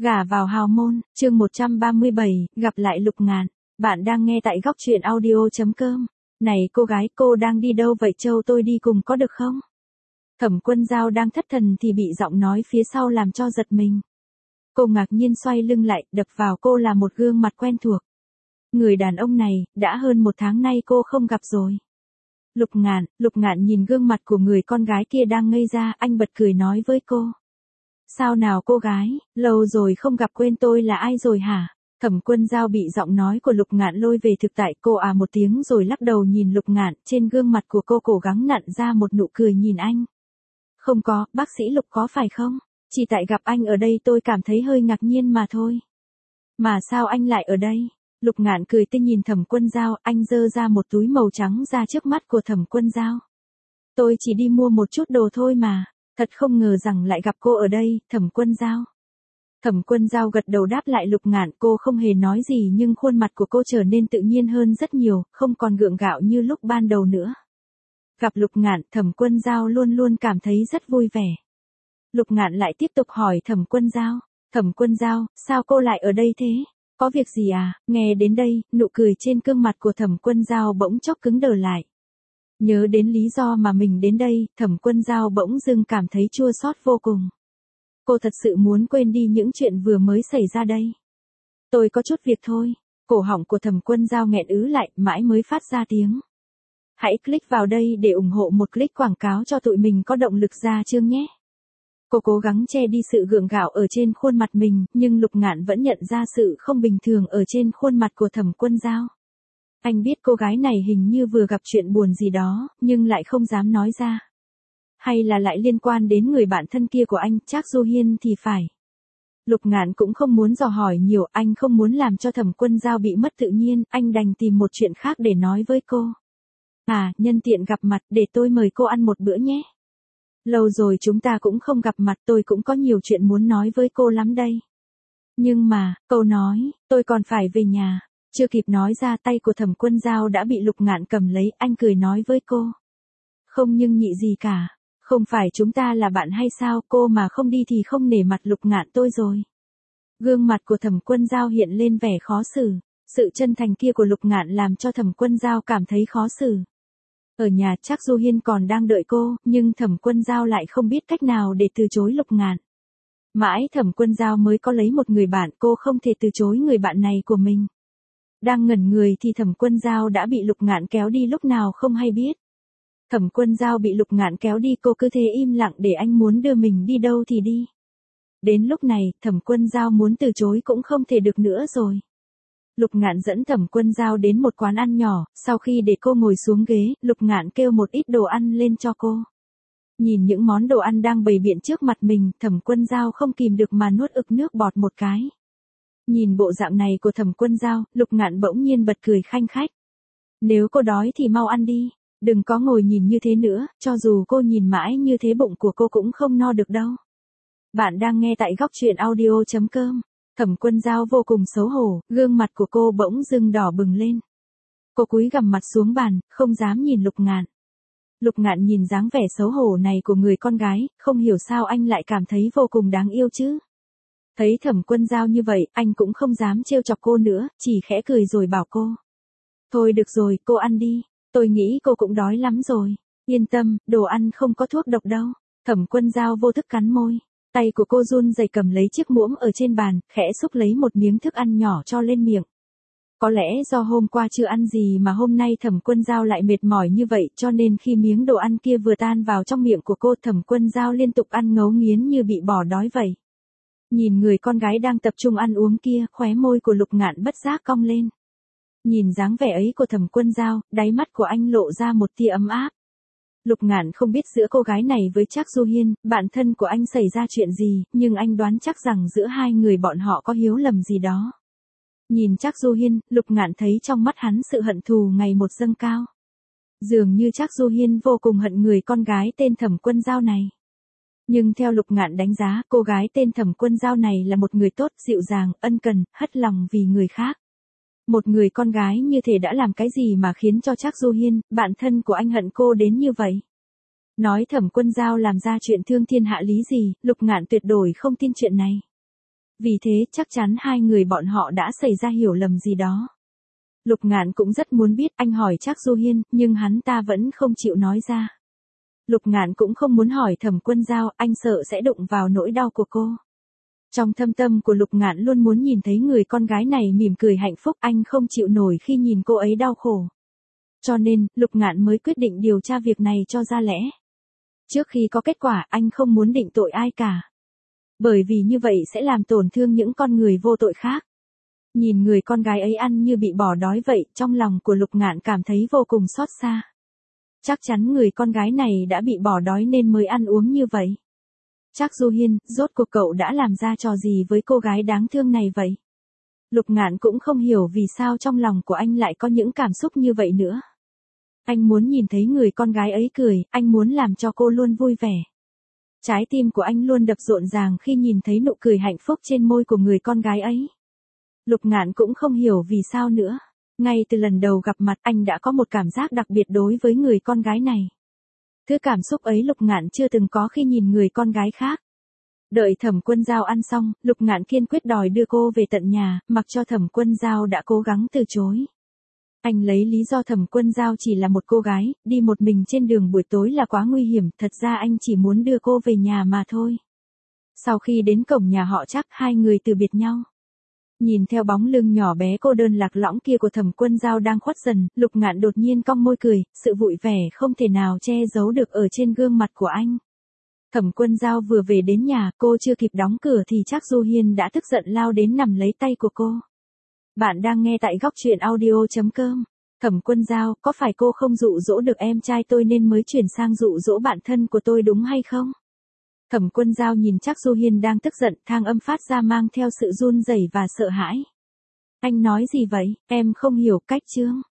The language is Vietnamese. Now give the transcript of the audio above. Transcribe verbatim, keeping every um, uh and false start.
Gả vào hào môn, chương một trăm ba mươi bảy, gặp lại Lục Ngạn. Bạn đang nghe tại góc truyện audio chấm com. Này cô gái, cô đang đi đâu vậy? Châu tôi đi cùng có được không? Thẩm Quân Dao đang thất thần thì bị giọng nói phía sau làm cho giật mình. Cô ngạc nhiên xoay lưng lại, đập vào cô là một gương mặt quen thuộc. Người đàn ông này, đã hơn một tháng nay cô không gặp rồi. Lục Ngạn, Lục Ngạn nhìn gương mặt của người con gái kia đang ngây ra, anh bật cười nói với cô. Sao nào cô gái, lâu rồi không gặp, quên tôi là ai rồi hả? Thẩm Quân Dao bị giọng nói của Lục Ngạn lôi về thực tại, cô à một tiếng rồi lắc đầu nhìn Lục Ngạn, trên gương mặt của cô cố gắng nặn ra một nụ cười nhìn anh. Không có, bác sĩ Lục có phải không? Chỉ tại gặp anh ở đây tôi cảm thấy hơi ngạc nhiên mà thôi. Mà sao anh lại ở đây? Lục Ngạn cười tươi nhìn Thẩm Quân Dao, anh giơ ra một túi màu trắng ra trước mắt của Thẩm Quân Dao. Tôi chỉ đi mua một chút đồ thôi mà. Thật không ngờ rằng lại gặp cô ở đây, Thẩm Quân Dao. Thẩm Quân Dao gật đầu đáp lại Lục Ngạn, cô không hề nói gì nhưng khuôn mặt của cô trở nên tự nhiên hơn rất nhiều, không còn gượng gạo như lúc ban đầu nữa. Gặp Lục Ngạn, Thẩm Quân Dao luôn luôn cảm thấy rất vui vẻ. Lục Ngạn lại tiếp tục hỏi Thẩm Quân Dao, Thẩm Quân Dao, sao cô lại ở đây thế? Có việc gì à? Nghe đến đây, nụ cười trên gương mặt của Thẩm Quân Dao bỗng chốc cứng đờ lại. Nhớ đến lý do mà mình đến đây, Thẩm Quân Dao bỗng dưng cảm thấy chua xót vô cùng. Cô thật sự muốn quên đi những chuyện vừa mới xảy ra đây. Tôi có chút việc thôi. Cổ họng của Thẩm Quân Dao nghẹn ứ lại, mãi mới phát ra tiếng. Hãy click vào đây để ủng hộ một click quảng cáo cho tụi mình có động lực ra chương nhé. Cô cố gắng che đi sự gượng gạo ở trên khuôn mặt mình, nhưng Lục Ngạn vẫn nhận ra sự không bình thường ở trên khuôn mặt của Thẩm Quân Dao. Anh biết cô gái này hình như vừa gặp chuyện buồn gì đó, nhưng lại không dám nói ra. Hay là lại liên quan đến người bạn thân kia của anh, Trác Du Hiên thì phải. Lục Ngạn cũng không muốn dò hỏi nhiều, anh không muốn làm cho Thẩm Quân Dao bị mất tự nhiên, anh đành tìm một chuyện khác để nói với cô. À, nhân tiện gặp mặt, để tôi mời cô ăn một bữa nhé. Lâu rồi chúng ta cũng không gặp mặt, tôi cũng có nhiều chuyện muốn nói với cô lắm đây. Nhưng mà, câu nói, tôi còn phải về nhà. Chưa kịp nói ra, tay của Thẩm Quân Dao đã bị Lục Ngạn cầm lấy, anh cười nói với cô. Không nhưng nhị gì cả, không phải chúng ta là bạn hay sao, cô mà không đi thì không nể mặt Lục Ngạn tôi rồi. Gương mặt của Thẩm Quân Dao hiện lên vẻ khó xử, sự chân thành kia của Lục Ngạn làm cho Thẩm Quân Dao cảm thấy khó xử. Ở nhà Trác Du Hiên còn đang đợi cô, nhưng Thẩm Quân Dao lại không biết cách nào để từ chối Lục Ngạn. Mãi Thẩm Quân Dao mới có lấy một người bạn, cô không thể từ chối người bạn này của mình. Đang ngẩn người thì Thẩm Quân Dao đã bị Lục Ngạn kéo đi lúc nào không hay biết. Thẩm Quân Dao bị Lục Ngạn kéo đi, cô cứ thế im lặng để anh muốn đưa mình đi đâu thì đi. Đến lúc này, Thẩm Quân Dao muốn từ chối cũng không thể được nữa rồi. Lục Ngạn dẫn Thẩm Quân Dao đến một quán ăn nhỏ, sau khi để cô ngồi xuống ghế, Lục Ngạn kêu một ít đồ ăn lên cho cô. Nhìn những món đồ ăn đang bày biện trước mặt mình, Thẩm Quân Dao không kìm được mà nuốt ực nước bọt một cái. Nhìn bộ dạng này của Thẩm Quân Dao, Lục Ngạn bỗng nhiên bật cười khanh khách. Nếu cô đói thì mau ăn đi, đừng có ngồi nhìn như thế nữa, cho dù cô nhìn mãi như thế bụng của cô cũng không no được đâu. Bạn đang nghe tại góc truyện audio chấm com. Thẩm Quân Dao vô cùng xấu hổ, gương mặt của cô bỗng dưng đỏ bừng lên. Cô cúi gằm mặt xuống bàn, không dám nhìn Lục Ngạn. Lục Ngạn nhìn dáng vẻ xấu hổ này của người con gái, không hiểu sao anh lại cảm thấy vô cùng đáng yêu chứ. Thấy Thẩm Quân Dao như vậy, anh cũng không dám trêu chọc cô nữa, chỉ khẽ cười rồi bảo cô. Thôi được rồi, cô ăn đi, tôi nghĩ cô cũng đói lắm rồi. Yên tâm, đồ ăn không có thuốc độc đâu. Thẩm Quân Dao vô thức cắn môi. Tay của cô run rẩy cầm lấy chiếc muỗng ở trên bàn, khẽ xúc lấy một miếng thức ăn nhỏ cho lên miệng. Có lẽ do hôm qua chưa ăn gì mà hôm nay Thẩm Quân Dao lại mệt mỏi như vậy, cho nên khi miếng đồ ăn kia vừa tan vào trong miệng của cô, Thẩm Quân Dao liên tục ăn ngấu nghiến như bị bỏ đói vậy. Nhìn người con gái đang tập trung ăn uống kia, khóe môi của Lục Ngạn bất giác cong lên. Nhìn dáng vẻ ấy của Thẩm Quân Dao, đáy mắt của anh lộ ra một tia ấm áp. Lục Ngạn không biết giữa cô gái này với Trác Du Hiên, bạn thân của anh xảy ra chuyện gì, nhưng anh đoán chắc rằng giữa hai người bọn họ có hiếu lầm gì đó. Nhìn Trác Du Hiên, Lục Ngạn thấy trong mắt hắn sự hận thù ngày một dâng cao. Dường như Trác Du Hiên vô cùng hận người con gái tên Thẩm Quân Dao này. Nhưng theo Lục Ngạn đánh giá, cô gái tên Thẩm Quân Dao này là một người tốt, dịu dàng, ân cần, hất lòng vì người khác. Một người con gái như thế đã làm cái gì mà khiến cho Trác Du Hiên, bạn thân của anh hận cô đến như vậy? Nói Thẩm Quân Dao làm ra chuyện thương thiên hạ lý gì, Lục Ngạn tuyệt đối không tin chuyện này. Vì thế chắc chắn hai người bọn họ đã xảy ra hiểu lầm gì đó. Lục Ngạn cũng rất muốn biết, anh hỏi Trác Du Hiên, nhưng hắn ta vẫn không chịu nói ra. Lục Ngạn cũng không muốn hỏi Thẩm Quân Dao, anh sợ sẽ đụng vào nỗi đau của cô. Trong thâm tâm của Lục Ngạn luôn muốn nhìn thấy người con gái này mỉm cười hạnh phúc, anh không chịu nổi khi nhìn cô ấy đau khổ. Cho nên, Lục Ngạn mới quyết định điều tra việc này cho ra lẽ. Trước khi có kết quả, anh không muốn định tội ai cả. Bởi vì như vậy sẽ làm tổn thương những con người vô tội khác. Nhìn người con gái ấy ăn như bị bỏ đói vậy, trong lòng của Lục Ngạn cảm thấy vô cùng xót xa. Chắc chắn người con gái này đã bị bỏ đói nên mới ăn uống như vậy. Trác Du Hiên, rốt cuộc cậu đã làm ra trò gì với cô gái đáng thương này vậy? Lục Ngạn cũng không hiểu vì sao trong lòng của anh lại có những cảm xúc như vậy nữa. Anh muốn nhìn thấy người con gái ấy cười, anh muốn làm cho cô luôn vui vẻ. Trái tim của anh luôn đập rộn ràng khi nhìn thấy nụ cười hạnh phúc trên môi của người con gái ấy. Lục Ngạn cũng không hiểu vì sao nữa. Ngay từ lần đầu gặp mặt anh đã có một cảm giác đặc biệt đối với người con gái này. Thứ cảm xúc ấy Lục Ngạn chưa từng có khi nhìn người con gái khác. Đợi Thẩm Quân Dao ăn xong, Lục Ngạn kiên quyết đòi đưa cô về tận nhà, mặc cho Thẩm Quân Dao đã cố gắng từ chối. Anh lấy lý do Thẩm Quân Dao chỉ là một cô gái, đi một mình trên đường buổi tối là quá nguy hiểm, thật ra anh chỉ muốn đưa cô về nhà mà thôi. Sau khi đến cổng nhà họ Trác, hai người từ biệt nhau. Nhìn theo bóng lưng nhỏ bé cô đơn lạc lõng kia của Thẩm Quân Dao đang khuất dần, Lục Ngạn đột nhiên cong môi cười, sự vui vẻ không thể nào che giấu được ở trên gương mặt của anh. Thẩm Quân Dao vừa về đến nhà, cô chưa kịp đóng cửa thì Trác Du Hiên đã tức giận lao đến nắm lấy tay của cô. Bạn đang nghe tại góc truyện audio chấm com. Thẩm Quân Dao, có phải cô không dụ dỗ được em trai tôi nên mới chuyển sang dụ dỗ bạn thân của tôi đúng hay không? Thẩm Quân Dao nhìn Trác Du Hiên đang tức giận, thang âm phát ra mang theo sự run rẩy và sợ hãi. Anh nói gì vậy, em không hiểu cách chương.